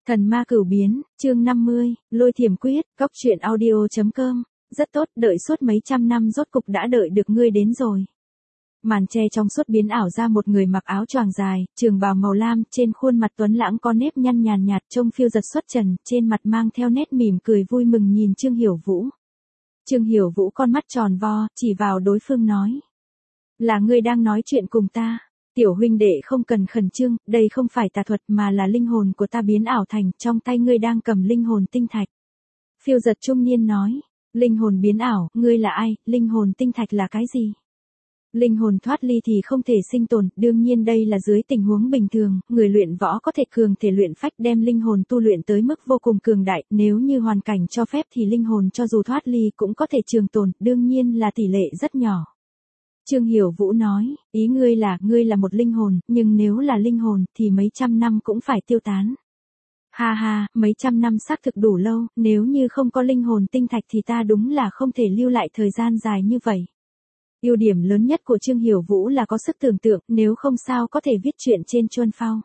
Thần ma cửu biến, chương 50, lôi thiểm quyết, góc truyện audio.com, rất tốt, đợi suốt mấy trăm năm rốt cục đã đợi được ngươi đến rồi. Màn che trong suốt biến ảo ra một người mặc áo choàng dài, trường bào màu lam, trên khuôn mặt tuấn lãng có nếp nhăn nhàn nhạt trông phiêu giật xuất trần, trên mặt mang theo nét mỉm cười vui mừng nhìn Trương Hiểu Vũ. Trương Hiểu Vũ con mắt tròn vo, chỉ vào đối phương nói. Là ngươi đang nói chuyện cùng ta. Tiểu huynh đệ không cần khẩn trương, đây không phải tà thuật mà là linh hồn của ta biến ảo thành, trong tay ngươi đang cầm linh hồn tinh thạch. Phiêu giật trung niên nói, linh hồn biến ảo, ngươi là ai, linh hồn tinh thạch là cái gì? Linh hồn thoát ly thì không thể sinh tồn, đương nhiên đây là dưới tình huống bình thường, người luyện võ có thể cường thể luyện phách đem linh hồn tu luyện tới mức vô cùng cường đại, nếu như hoàn cảnh cho phép thì linh hồn cho dù thoát ly cũng có thể trường tồn, đương nhiên là tỷ lệ rất nhỏ. Trương Hiểu Vũ nói, ý ngươi là một linh hồn, nhưng nếu là linh hồn thì mấy trăm năm cũng phải tiêu tán. Ha ha, mấy trăm năm xác thực đủ lâu, nếu như không có linh hồn tinh thạch thì ta đúng là không thể lưu lại thời gian dài như vậy. Ưu điểm lớn nhất của Trương Hiểu Vũ là có sức tưởng tượng, nếu không sao có thể viết chuyện trên chuân phao.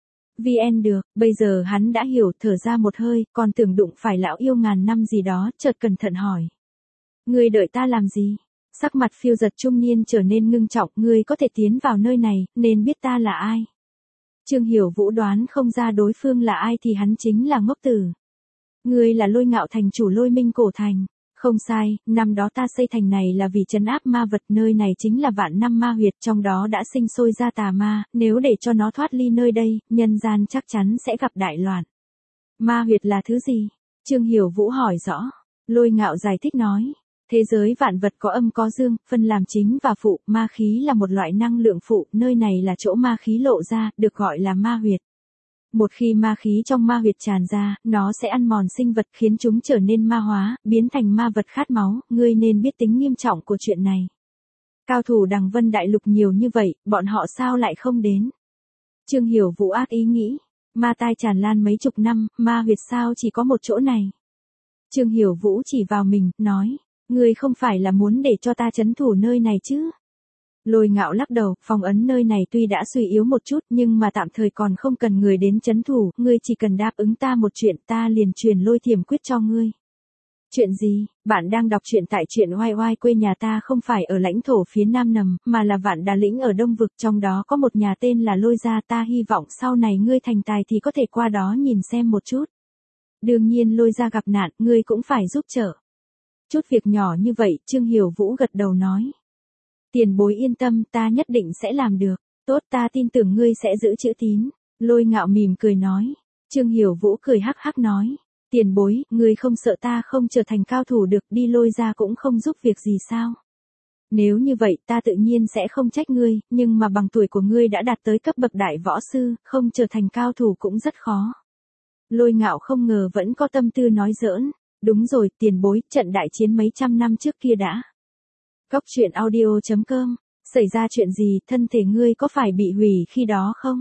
VN được, bây giờ hắn đã hiểu, thở ra một hơi, còn tưởng đụng phải lão yêu ngàn năm gì đó, chợt cẩn thận hỏi. Ngươi đợi ta làm gì? Sắc mặt phiêu giật trung niên trở nên ngưng trọng, ngươi có thể tiến vào nơi này, nên biết ta là ai. Trương Hiểu Vũ đoán không ra đối phương là ai thì hắn chính là ngốc tử. Ngươi là Lôi Ngạo thành chủ Lôi Minh cổ thành. Không sai, năm đó ta xây thành này là vì trấn áp ma vật, nơi này chính là vạn năm ma huyệt, trong đó đã sinh sôi ra tà ma, nếu để cho nó thoát ly nơi đây, nhân gian chắc chắn sẽ gặp đại loạn. Ma huyệt là thứ gì? Trương Hiểu Vũ hỏi rõ. Lôi Ngạo giải thích nói. Thế giới vạn vật có âm có dương, phân làm chính và phụ, ma khí là một loại năng lượng phụ, nơi này là chỗ ma khí lộ ra, được gọi là ma huyệt. Một khi ma khí trong ma huyệt tràn ra, nó sẽ ăn mòn sinh vật khiến chúng trở nên ma hóa, biến thành ma vật khát máu, ngươi nên biết tính nghiêm trọng của chuyện này. Cao thủ Đằng Vân Đại Lục nhiều như vậy, bọn họ sao lại không đến? Trương Hiểu Vũ ác ý nghĩ, ma tai tràn lan mấy chục năm, ma huyệt sao chỉ có một chỗ này? Trương Hiểu Vũ chỉ vào mình, nói. Ngươi không phải là muốn để cho ta trấn thủ nơi này chứ? Lôi Ngạo lắc đầu, phong ấn nơi này tuy đã suy yếu một chút nhưng mà tạm thời còn không cần người đến trấn thủ, ngươi chỉ cần đáp ứng ta một chuyện ta liền truyền lôi thiểm quyết cho ngươi. Chuyện gì? Bạn đang đọc truyện tại truyện oai oai, quê nhà ta không phải ở lãnh thổ phía Nam Nầm, mà là Vạn Đà Lĩnh ở Đông Vực, trong đó có một nhà tên là Lôi gia, ta hy vọng sau này ngươi thành tài thì có thể qua đó nhìn xem một chút. Đương nhiên Lôi gia gặp nạn, ngươi cũng phải giúp trợ. Chút việc nhỏ như vậy, Trương Hiểu Vũ gật đầu nói. Tiền bối yên tâm, ta nhất định sẽ làm được. Tốt, ta tin tưởng ngươi sẽ giữ chữ tín. Lôi Ngạo mỉm cười nói. Trương Hiểu Vũ cười hắc hắc nói. Tiền bối, ngươi không sợ ta không trở thành cao thủ được, đi Lôi ra cũng không giúp việc gì sao? Nếu như vậy ta tự nhiên sẽ không trách ngươi, nhưng mà bằng tuổi của ngươi đã đạt tới cấp bậc đại võ sư, không trở thành cao thủ cũng rất khó. Lôi Ngạo không ngờ vẫn có tâm tư nói giỡn. Đúng rồi, tiền bối, trận đại chiến mấy trăm năm trước kia đã. Góc truyện audio.com, xảy ra chuyện gì, thân thể ngươi có phải bị hủy khi đó không?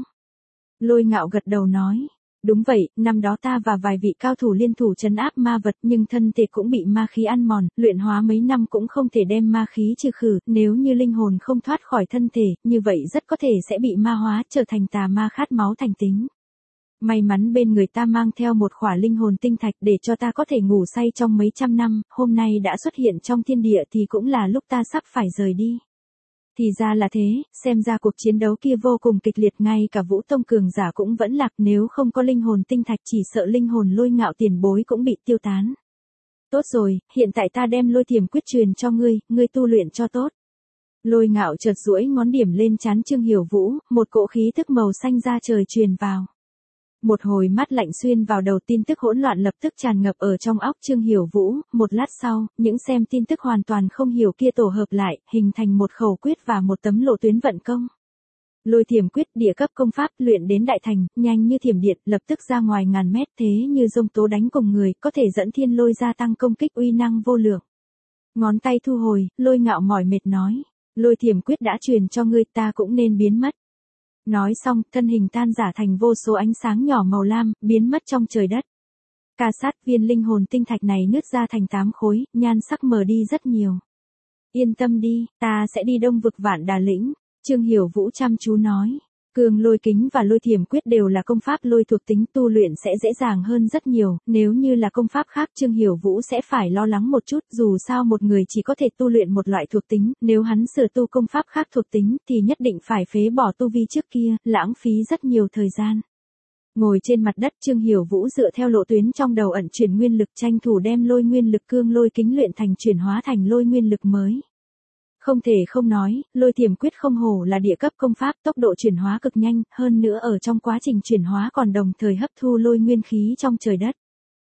Lôi Ngạo gật đầu nói. Đúng vậy, năm đó ta và vài vị cao thủ liên thủ trấn áp ma vật nhưng thân thể cũng bị ma khí ăn mòn, luyện hóa mấy năm cũng không thể đem ma khí trừ khử, nếu như linh hồn không thoát khỏi thân thể, như vậy rất có thể sẽ bị ma hóa trở thành tà ma khát máu thành tính. May mắn bên người ta mang theo một khỏa linh hồn tinh thạch để cho ta có thể ngủ say trong mấy trăm năm, hôm nay đã xuất hiện trong thiên địa thì cũng là lúc ta sắp phải rời đi. Thì ra là thế, xem ra cuộc chiến đấu kia vô cùng kịch liệt, ngay cả Vũ Tông cường giả cũng vẫn lạc, nếu không có linh hồn tinh thạch chỉ sợ linh hồn Lôi Ngạo tiền bối cũng bị tiêu tán. Tốt rồi, hiện tại ta đem lôi thiểm quyết truyền cho ngươi, ngươi tu luyện cho tốt. Lôi Ngạo chợt duỗi ngón điểm lên trán Trương Hiểu Vũ, một cỗ khí thức màu xanh ra trời truyền vào. Một hồi mát lạnh xuyên vào đầu, tin tức hỗn loạn lập tức tràn ngập ở trong óc Trương Hiểu Vũ, một lát sau, những xem tin tức hoàn toàn không hiểu kia tổ hợp lại, hình thành một khẩu quyết và một tấm lộ tuyến vận công. Lôi thiểm quyết, địa cấp công pháp, luyện đến đại thành, nhanh như thiểm điện, lập tức ra ngoài ngàn mét, thế như dông tố đánh cùng người, có thể dẫn thiên lôi gia tăng công kích uy năng vô lượng. Ngón tay thu hồi, Lôi Ngạo mỏi mệt nói, lôi thiểm quyết đã truyền cho ngươi, ta cũng nên biến mất. Nói xong, thân hình tan rã thành vô số ánh sáng nhỏ màu lam, biến mất trong trời đất. Ca sát, viên linh hồn tinh thạch này nứt ra thành 8 khối, nhan sắc mờ đi rất nhiều. Yên tâm đi, ta sẽ đi Đông Vực Vạn Đà Lĩnh, Trương Hiểu Vũ chăm chú nói. Cương lôi kính và lôi thiểm quyết đều là công pháp lôi thuộc tính, tu luyện sẽ dễ dàng hơn rất nhiều, nếu như là công pháp khác Trương Hiểu Vũ sẽ phải lo lắng một chút, dù sao một người chỉ có thể tu luyện một loại thuộc tính, nếu hắn sửa tu công pháp khác thuộc tính thì nhất định phải phế bỏ tu vi trước kia, lãng phí rất nhiều thời gian. Ngồi trên mặt đất Trương Hiểu Vũ dựa theo lộ tuyến trong đầu ẩn chuyển nguyên lực, tranh thủ đem lôi nguyên lực cương lôi kính luyện thành chuyển hóa thành lôi nguyên lực mới. Không thể không nói, lôi thiểm quyết không hổ là địa cấp công pháp, tốc độ chuyển hóa cực nhanh, hơn nữa ở trong quá trình chuyển hóa còn đồng thời hấp thu lôi nguyên khí trong trời đất.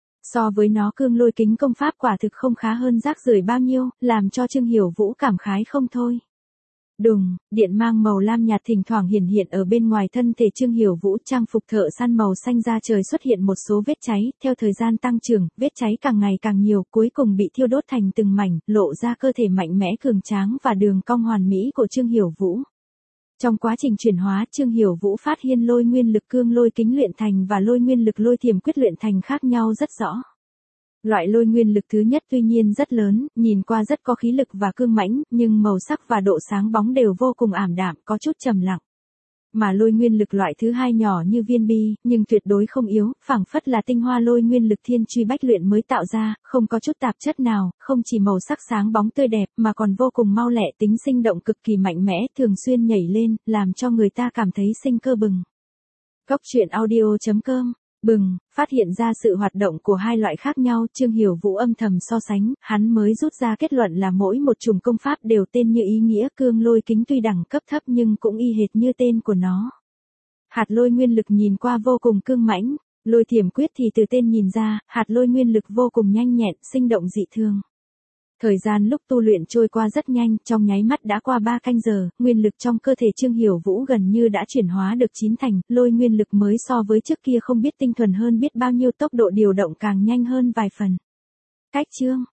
So với nó cương lôi kính công pháp quả thực không khá hơn rác rưởi bao nhiêu, làm cho Trương Hiểu Vũ cảm khái không thôi. Đùng, điện mang màu lam nhạt thỉnh thoảng hiển hiện ở bên ngoài thân thể Trương Hiểu Vũ, trang phục thợ săn màu xanh da trời xuất hiện một số vết cháy, theo thời gian tăng trưởng, vết cháy càng ngày càng nhiều, cuối cùng bị thiêu đốt thành từng mảnh, lộ ra cơ thể mạnh mẽ cường tráng và đường cong hoàn mỹ của Trương Hiểu Vũ. Trong quá trình chuyển hóa, Trương Hiểu Vũ phát hiện lôi nguyên lực cương lôi kính luyện thành và lôi nguyên lực lôi thiểm quyết luyện thành khác nhau rất rõ. Loại lôi nguyên lực thứ nhất tuy nhiên rất lớn, nhìn qua rất có khí lực và cương mãnh, nhưng màu sắc và độ sáng bóng đều vô cùng ảm đạm, có chút trầm lặng. Mà lôi nguyên lực loại thứ hai nhỏ như viên bi, nhưng tuyệt đối không yếu, phảng phất là tinh hoa lôi nguyên lực thiên truy bách luyện mới tạo ra, không có chút tạp chất nào, không chỉ màu sắc sáng bóng tươi đẹp mà còn vô cùng mau lẹ, tính sinh động cực kỳ mạnh mẽ, thường xuyên nhảy lên, làm cho người ta cảm thấy sinh cơ bừng. Góc truyện audio.com phát hiện ra sự hoạt động của hai loại khác nhau, Trương Hiểu Vũ âm thầm so sánh, hắn mới rút ra kết luận là mỗi một chủng công pháp đều tên như ý nghĩa, cương lôi kính tuy đẳng cấp thấp nhưng cũng y hệt như tên của nó. Hạt lôi nguyên lực nhìn qua vô cùng cương mãnh, lôi thiểm quyết thì từ tên nhìn ra, hạt lôi nguyên lực vô cùng nhanh nhẹn, sinh động dị thường. Thời gian lúc tu luyện trôi qua rất nhanh, trong nháy mắt đã qua 3 canh giờ, nguyên lực trong cơ thể Trương Hiểu Vũ gần như đã chuyển hóa được 9 thành, lôi nguyên lực mới so với trước kia không biết tinh thuần hơn biết bao nhiêu, tốc độ điều động càng nhanh hơn vài phần. Cách chương